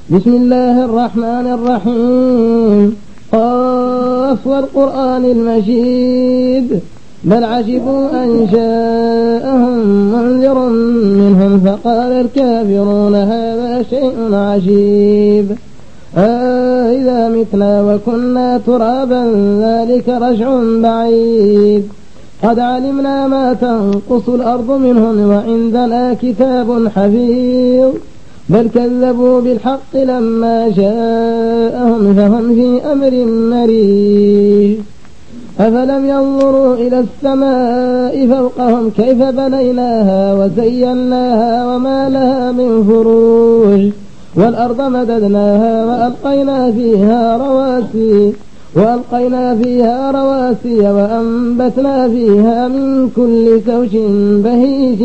بسم الله الرحمن الرحيم. قاف والقرآن المجيد بل عجبوا أن جاءهم منذر منهم فقال الكافرون هذا شيء عجيب إذا متنا وكنا ترابا ذلك رجع بعيد قد علمنا ما تنقص الأرض منهم وعندنا كتاب حفيظ بل كذبوا بالحق لما جاءهم فهم في أمر مريج أفلم ينظروا إلى السماء فوقهم كيف بنيناها وزيناها وما لها من فروج والأرض مددناها وألقينا فيها رواسي وأنبتنا فيها من كل زوج بهيج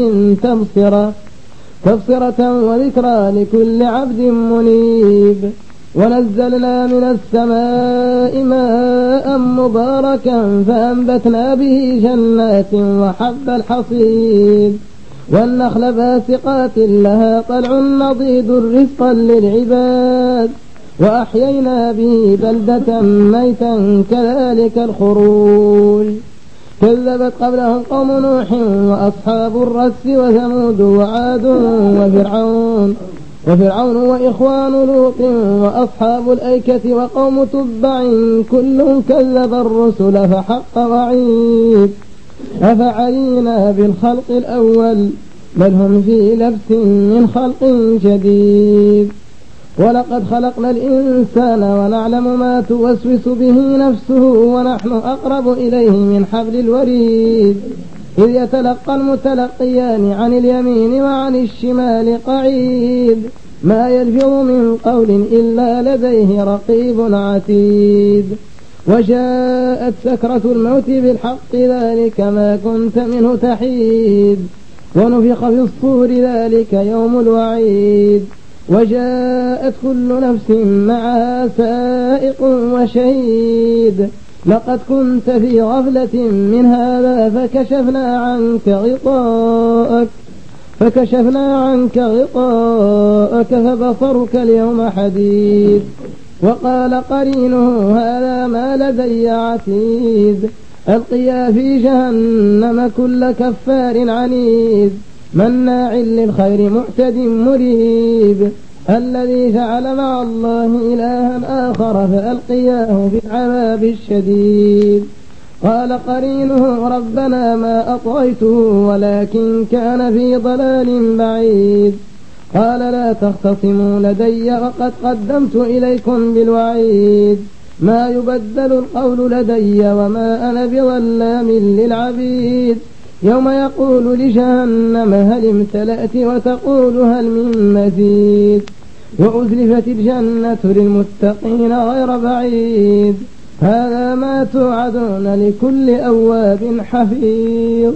تبصرة وذكرى لكل عبد منيب ونزلنا من السماء ماء مباركا فأنبتنا به جنات وحب الحصيد والنخل باسقات لها طلع نضيد رزقا للعباد وأحيينا به بلدة ميتا كذلك الخروج كذبت قبلهم قوم نوح وأصحاب الرس وثمود وعاد وفرعون وإخوان لوط وأصحاب الأيكة وقوم تبع كل كذب الرسل فحق وعيد أفعينا بالخلق الأول بل هم في لبس من خلق جديد ولقد خلقنا الإنسان ونعلم ما توسوس به نفسه ونحن أقرب إليه من حبل الوريد إذ يتلقى المتلقيان عن اليمين وعن الشمال قعيد ما يلفظ من قول إلا لديه رقيب عتيد وجاءت سكرة الموت بالحق ذلك ما كنت منه تحيد ونفخ في الصور ذلك يوم الوعيد وجاءت كل نفس معها سائق وشهيد لقد كنت في غفلة من هذا فكشفنا عنك غطاءك فبصرك اليوم حديد وقال قرينه هذا ما لدي عتيد ألقيا في جهنم كل كفار عنيد مناع للخير معتد مريب الذي جعل مع الله إلها آخر فألقياه في العذاب الشديد قال قرينه ربنا ما أطغيته ولكن كان في ضلال بعيد قال لا تختصموا لدي وقد قدمت إليكم بالوعيد ما يبدل القول لدي وما أنا بظلام للعبيد يوم يقول لجهنم هل امتلأت وتقول هل من مزيد وأزلفت الجنة للمتقين غير بعيد هذا ما توعدون لكل أواب حفيظ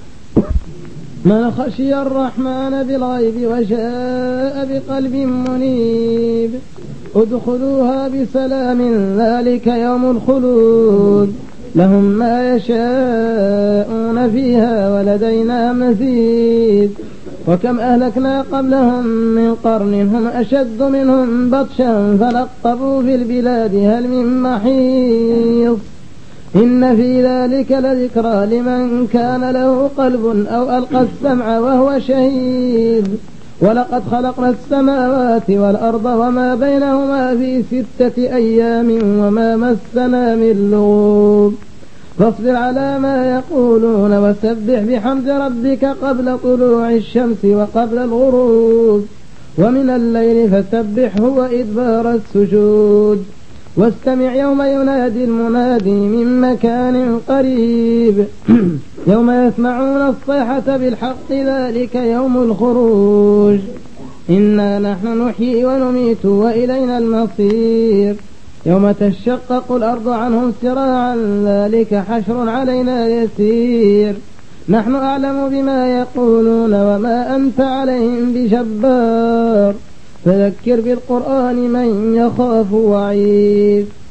من خشي الرحمن بالغيب وجاء بقلب منيب ادخلوها بسلام ذلك يوم الخلود لهم ما يشاءون فيها ولدينا مزيد وكم أهلكنا قبلهم من قرن هم أشد منهم بطشا فنقبوا في البلاد هل من محيص إن في ذلك لذكرى لمن كان له قلب أو ألقى السمع وهو شهيد ولقد خلقنا السماوات والأرض وما بينهما في 6 أيام وما مسنا من لغوب فاصبر على ما يقولون وسبح بحمد ربك قبل طلوع الشمس وقبل الغروب ومن الليل فسبحه وإدبار السجود واستمع يوم ينادي المنادي من مكان قريب يوم يسمعون الصيحة بالحق ذلك يوم الخروج إنا نحن نحيي ونميت وإلينا المصير يوم تشقق الأرض عنهم سراعا ذلك حشر علينا يسير نحن أعلم بما يقولون وما أنت عليهم بجبار فذكر بالقرآن من يخاف وعيد